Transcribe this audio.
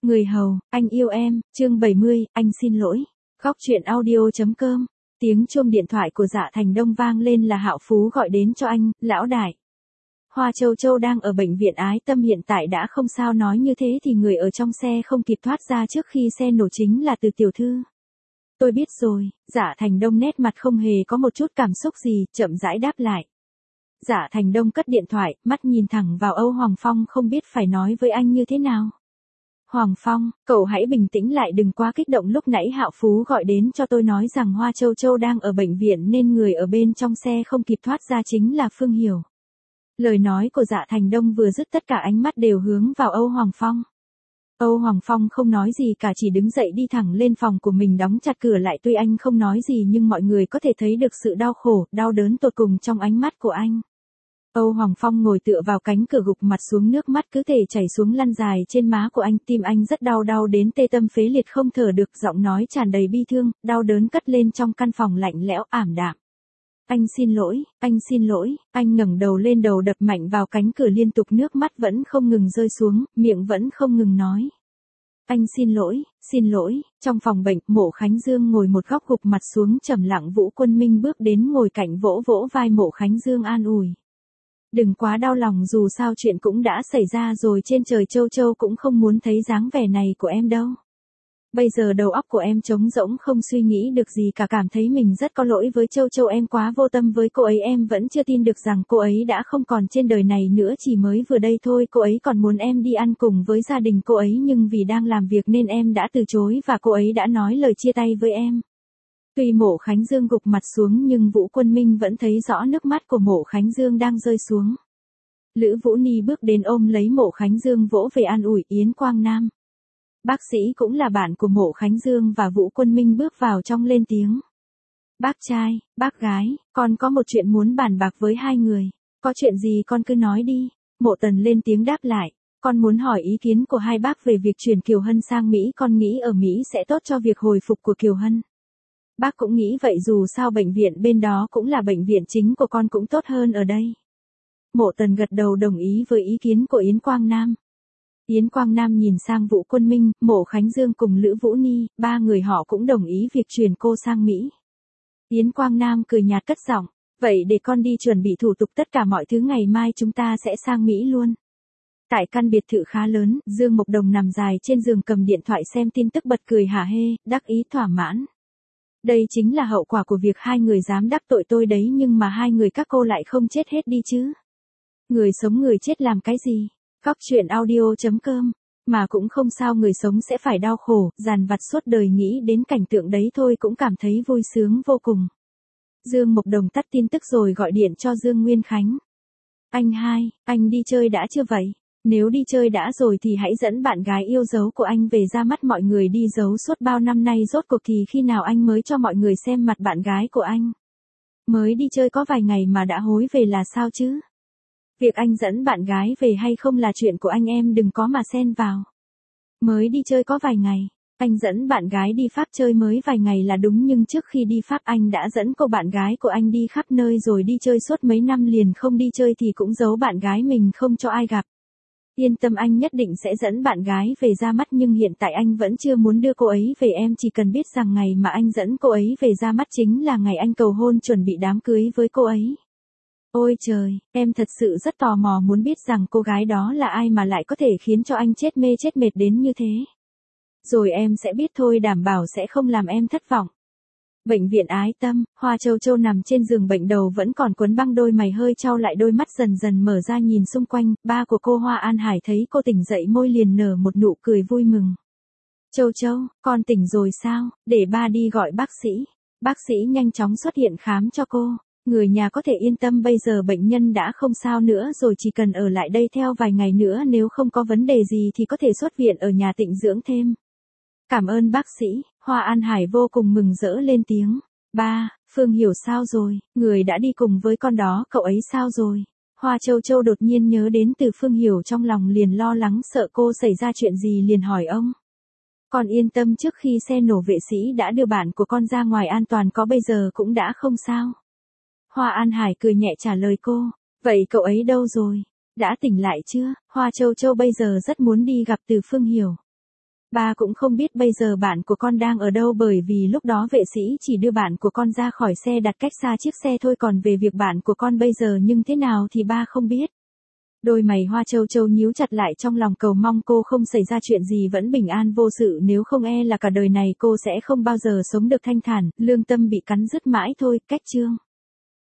Người hầu, anh yêu em, chương 70, anh xin lỗi. Góc truyện audio.com. Tiếng chuông điện thoại của Dạ Thành Đông vang lên là Hạo Phú gọi đến cho anh, lão đại. Hoa Châu Châu đang ở bệnh viện Ái Tâm hiện tại đã không sao, nói như thế thì người ở trong xe không kịp thoát ra trước khi xe nổ chính là Từ tiểu thư. Tôi biết rồi, Dạ Thành Đông nét mặt không hề có một chút cảm xúc gì, chậm rãi đáp lại. Dạ Thành Đông cất điện thoại, mắt nhìn thẳng vào Âu Hoàng Phong không biết phải nói với anh như thế nào. Hoàng Phong, cậu hãy bình tĩnh lại, đừng quá kích động, lúc nãy Hạo Phú gọi đến cho tôi nói rằng Hoa Châu Châu đang ở bệnh viện nên người ở bên trong xe không kịp thoát ra chính là Phương Hiểu. Lời nói của Dạ Thành Đông vừa dứt tất cả ánh mắt đều hướng vào Âu Hoàng Phong. Âu Hoàng Phong không nói gì cả, chỉ đứng dậy đi thẳng lên phòng của mình đóng chặt cửa lại, tuy anh không nói gì nhưng mọi người có thể thấy được sự đau khổ, đau đớn tột cùng trong ánh mắt của anh. Âu Hoàng Phong ngồi tựa vào cánh cửa gục mặt xuống, nước mắt cứ thể chảy xuống lăn dài trên má của anh, tim anh rất đau, đau đến tê tâm phế liệt không thở được, giọng nói tràn đầy bi thương, đau đớn cất lên trong căn phòng lạnh lẽo ảm đạm. Anh xin lỗi, anh xin lỗi, anh ngẩng đầu lên, đầu đập mạnh vào cánh cửa liên tục, nước mắt vẫn không ngừng rơi xuống, miệng vẫn không ngừng nói. Anh xin lỗi, xin lỗi. Trong phòng bệnh, Mộ Khánh Dương ngồi một góc gục mặt xuống trầm lặng, Vũ Quân Minh bước đến ngồi cạnh vỗ vỗ vai Mộ Khánh Dương an ủi. Đừng quá đau lòng, dù sao chuyện cũng đã xảy ra rồi, trên trời Châu Châu cũng không muốn thấy dáng vẻ này của em đâu. Bây giờ đầu óc của em trống rỗng, không suy nghĩ được gì cả, cảm thấy mình rất có lỗi với Châu Châu, em quá vô tâm với cô ấy, em vẫn chưa tin được rằng cô ấy đã không còn trên đời này nữa, chỉ mới vừa đây thôi cô ấy còn muốn em đi ăn cùng với gia đình cô ấy, nhưng vì đang làm việc nên em đã từ chối và cô ấy đã nói lời chia tay với em. Tuy Mộ Khánh Dương gục mặt xuống nhưng Vũ Quân Minh vẫn thấy rõ nước mắt của Mộ Khánh Dương đang rơi xuống. Lữ Vũ Ni bước đến ôm lấy Mộ Khánh Dương vỗ về an ủi. Yến Quang Nam, bác sĩ cũng là bạn của Mộ Khánh Dương và Vũ Quân Minh bước vào trong lên tiếng. Bác trai, bác gái, con có một chuyện muốn bàn bạc với hai người. Có chuyện gì con cứ nói đi. Mộ Tần lên tiếng đáp lại. Con muốn hỏi ý kiến của hai bác về việc chuyển Kiều Hân sang Mỹ, con nghĩ ở Mỹ sẽ tốt cho việc hồi phục của Kiều Hân. Bác cũng nghĩ vậy, dù sao bệnh viện bên đó cũng là bệnh viện chính của con, cũng tốt hơn ở đây. Mộ Tần gật đầu đồng ý với ý kiến của Yến Quang Nam. Yến Quang Nam nhìn sang Vũ Quân Minh, Mộ Khánh Dương cùng Lữ Vũ Ni, ba người họ cũng đồng ý việc chuyển cô sang Mỹ. Yến Quang Nam cười nhạt cất giọng, vậy để con đi chuẩn bị thủ tục tất cả mọi thứ, ngày mai chúng ta sẽ sang Mỹ luôn. Tại căn biệt thự khá lớn, Dương Mộc Đồng nằm dài trên giường cầm điện thoại xem tin tức, bật cười hả hê, đắc ý thỏa mãn. Đây chính là hậu quả của việc hai người dám đắc tội tôi đấy, nhưng mà hai người các cô lại không chết hết đi chứ. Người sống người chết làm cái gì? Góc truyện audio.com. Mà cũng không sao, người sống sẽ phải đau khổ, dằn vặt suốt đời, nghĩ đến cảnh tượng đấy thôi cũng cảm thấy vui sướng vô cùng. Dương Mộc Đồng tắt tin tức rồi gọi điện cho Dương Nguyên Khánh. Anh hai, anh đi chơi đã chưa vậy? Nếu đi chơi đã rồi thì hãy dẫn bạn gái yêu dấu của anh về ra mắt mọi người đi, giấu suốt bao năm nay, rốt cuộc thì khi nào anh mới cho mọi người xem mặt bạn gái của anh? Mới đi chơi có vài ngày mà đã hối về là sao chứ? Việc anh dẫn bạn gái về hay không là chuyện của anh, em đừng có mà xen vào. Mới đi chơi có vài ngày, anh dẫn bạn gái đi Pháp chơi mới vài ngày là đúng, nhưng trước khi đi Pháp anh đã dẫn cô bạn gái của anh đi khắp nơi rồi, đi chơi suốt mấy năm liền không đi chơi thì cũng giấu bạn gái mình không cho ai gặp. Yên tâm, anh nhất định sẽ dẫn bạn gái về ra mắt, nhưng hiện tại anh vẫn chưa muốn đưa cô ấy về, em chỉ cần biết rằng ngày mà anh dẫn cô ấy về ra mắt chính là ngày anh cầu hôn, chuẩn bị đám cưới với cô ấy. Ôi trời, em thật sự rất tò mò muốn biết rằng cô gái đó là ai mà lại có thể khiến cho anh chết mê chết mệt đến như thế. Rồi em sẽ biết thôi, đảm bảo sẽ không làm em thất vọng. Bệnh viện Ái Tâm, Hoa Châu Châu nằm trên giường bệnh, đầu vẫn còn quấn băng, đôi mày hơi chau lại, đôi mắt dần dần mở ra nhìn xung quanh, ba của cô Hoa An Hải thấy cô tỉnh dậy môi liền nở một nụ cười vui mừng. Châu Châu, con tỉnh rồi sao, để ba đi gọi bác sĩ. Bác sĩ nhanh chóng xuất hiện khám cho cô. Người nhà có thể yên tâm, bây giờ bệnh nhân đã không sao nữa rồi, chỉ cần ở lại đây theo vài ngày nữa, nếu không có vấn đề gì thì có thể xuất viện ở nhà tịnh dưỡng thêm. Cảm ơn bác sĩ. Hoa An Hải vô cùng mừng rỡ lên tiếng. Ba, Phương Hiểu sao rồi, người đã đi cùng với con đó, cậu ấy sao rồi? Hoa Châu Châu đột nhiên nhớ đến từ Phương Hiểu, trong lòng liền lo lắng, sợ cô xảy ra chuyện gì liền hỏi ông. Con yên tâm, trước khi xe nổ vệ sĩ đã đưa bạn của con ra ngoài an toàn, có bây giờ cũng đã không sao. Hoa An Hải cười nhẹ trả lời cô. Vậy cậu ấy đâu rồi? Đã tỉnh lại chưa? Hoa Châu Châu bây giờ rất muốn đi gặp từ Phương Hiểu. Ba cũng không biết bây giờ bạn của con đang ở đâu bởi vì lúc đó vệ sĩ chỉ đưa bạn của con ra khỏi xe đặt cách xa chiếc xe thôi, còn về việc bạn của con bây giờ nhưng thế nào thì ba không biết. Đôi mày Hoa Châu Châu nhíu chặt lại trong lòng, cầu mong cô không xảy ra chuyện gì vẫn bình an vô sự, nếu không e là cả đời này cô sẽ không bao giờ sống được thanh thản, lương tâm bị cắn rứt mãi thôi. Cách chương